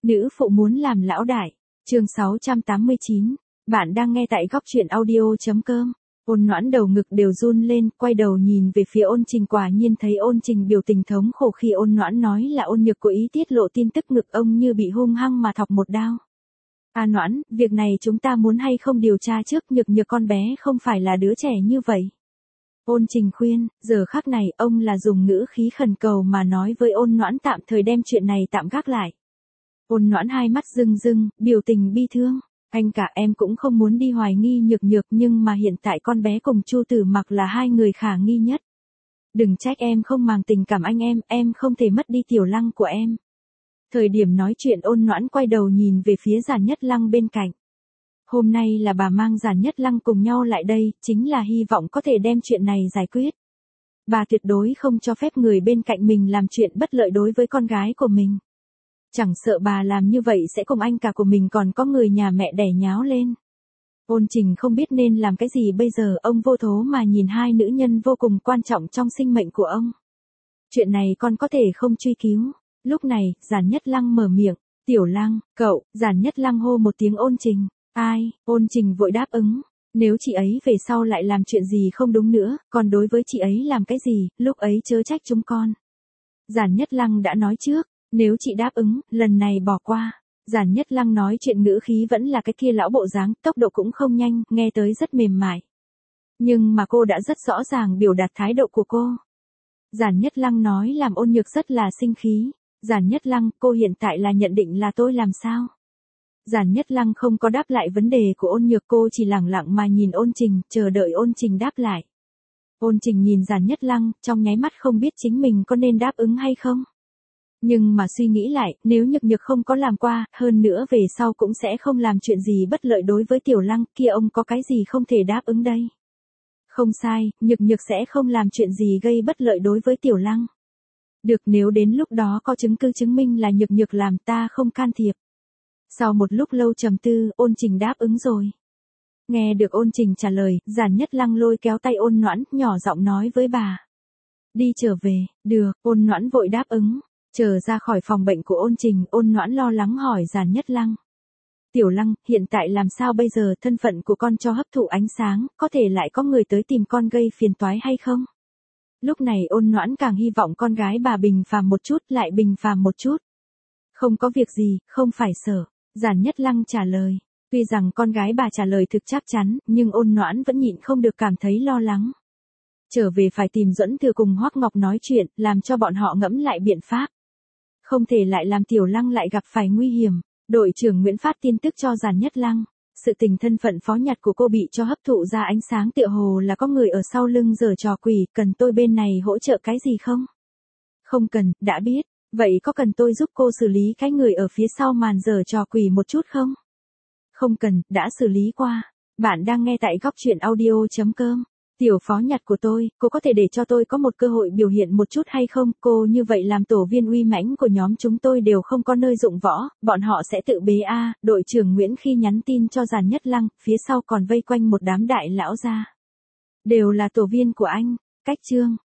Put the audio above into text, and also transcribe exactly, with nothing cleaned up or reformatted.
Nữ phụ muốn làm lão đại. Chương sáu trăm tám mươi chín. Bạn đang nghe tại góc truyện audio.com. Ôn Noãn đầu ngực đều run lên, quay đầu nhìn về phía Ôn Trình, quả nhiên thấy Ôn Trình biểu tình thống khổ khi Ôn Noãn nói là Ôn Nhược cố ý tiết lộ tin tức, ngực ông như bị hung hăng mà thọc một đao. A Noãn, việc này chúng ta muốn hay không điều tra trước, Nhược Nhược con bé không phải là đứa trẻ như vậy. Ôn Trình khuyên, giờ khắc này ông là dùng ngữ khí khẩn cầu mà nói với Ôn Noãn tạm thời đem chuyện này tạm gác lại. Ôn Noãn hai mắt rưng rưng, biểu tình bi thương. Anh cả em cũng không muốn đi hoài nghi Nhược Nhược, nhưng mà hiện tại con bé cùng Chu Tử Mặc là hai người khả nghi nhất. Đừng trách em không màng tình cảm anh em, em không thể mất đi Tiểu Lăng của em. Thời điểm nói chuyện Ôn Noãn quay đầu nhìn về phía Giản Nhất Lăng bên cạnh. Hôm nay là bà mang Giản Nhất Lăng cùng nhau lại đây, chính là hy vọng có thể đem chuyện này giải quyết. Bà tuyệt đối không cho phép người bên cạnh mình làm chuyện bất lợi đối với con gái của mình. Chẳng sợ bà làm như vậy sẽ cùng anh cả của mình còn có người nhà mẹ đẻ nháo lên. Ôn Trình không biết nên làm cái gì bây giờ, ông vô thố mà nhìn hai nữ nhân vô cùng quan trọng trong sinh mệnh của ông. Chuyện này con có thể không truy cứu. Lúc này, Giản Nhất Lăng mở miệng, Tiểu Lăng, cậu. Giản Nhất Lăng hô một tiếng Ôn Trình. Ai? Ôn Trình vội đáp ứng. Nếu chị ấy về sau lại làm chuyện gì không đúng nữa, còn đối với chị ấy làm cái gì, lúc ấy chớ trách chúng con. Giản Nhất Lăng đã nói trước. Nếu chị đáp ứng, lần này bỏ qua. Giản Nhất Lăng nói chuyện ngữ khí vẫn là cái kia lão bộ dáng, tốc độ cũng không nhanh, nghe tới rất mềm mại. Nhưng mà cô đã rất rõ ràng biểu đạt thái độ của cô. Giản Nhất Lăng nói làm Ôn Nhược rất là sinh khí. Giản Nhất Lăng, cô hiện tại là nhận định là tôi làm sao? Giản Nhất Lăng không có đáp lại vấn đề của Ôn Nhược, cô chỉ lẳng lặng mà nhìn Ôn Trình, chờ đợi Ôn Trình đáp lại. Ôn Trình nhìn Giản Nhất Lăng, trong nháy mắt không biết chính mình có nên đáp ứng hay không. Nhưng mà suy nghĩ lại, nếu Nhược Nhược không có làm qua, hơn nữa về sau cũng sẽ không làm chuyện gì bất lợi đối với Tiểu Lăng, kia ông có cái gì không thể đáp ứng đây? Không sai, Nhược Nhược sẽ không làm chuyện gì gây bất lợi đối với Tiểu Lăng. Được, nếu đến lúc đó có chứng cứ chứng minh là Nhược Nhược làm, ta không can thiệp. Sau một lúc lâu trầm tư, Ôn Trình đáp ứng rồi. Nghe được Ôn Trình trả lời, Giản Nhất Lăng lôi kéo tay Ôn Noãn, nhỏ giọng nói với bà. Đi trở về. Được, Ôn Noãn vội đáp ứng. Chờ ra khỏi phòng bệnh của Ôn Trình, Ôn Noãn lo lắng hỏi Giản Nhất Lăng. Tiểu Lăng, hiện tại làm sao bây giờ, thân phận của con cho hấp thụ ánh sáng, có thể lại có người tới tìm con gây phiền toái hay không? Lúc này Ôn Noãn càng hy vọng con gái bà bình phàm một chút, lại bình phàm một chút. Không có việc gì, không phải sợ. Giản Nhất Lăng trả lời. Tuy rằng con gái bà trả lời thực chắc chắn, nhưng Ôn Noãn vẫn nhịn không được cảm thấy lo lắng. Trở về phải tìm Duẫn Thừa cùng Hoắc Ngọc nói chuyện, làm cho bọn họ ngẫm lại biện pháp. Không thể lại làm Tiểu Lăng lại gặp phải nguy hiểm. Đội trưởng Nguyễn phát tin tức cho Giản Nhất Lăng. Sự tình thân phận phó nhặt của cô bị cho hấp thụ ra ánh sáng, tựa hồ là có người ở sau lưng giở trò quỷ, cần tôi bên này hỗ trợ cái gì không? Không cần, đã biết. Vậy có cần tôi giúp cô xử lý cái người ở phía sau màn giở trò quỷ một chút không? Không cần, đã xử lý qua. Bạn đang nghe tại góc truyện audio.com. Tiểu phó nhặt của tôi, cô có thể để cho tôi có một cơ hội biểu hiện một chút hay không? Cô như vậy làm tổ viên uy mãnh của nhóm chúng tôi đều không có nơi dụng võ, bọn họ sẽ tự bế a. À, đội trưởng Nguyễn khi nhắn tin cho Giản Nhất Lăng, phía sau còn vây quanh một đám đại lão gia. Đều là tổ viên của anh. Cách chương.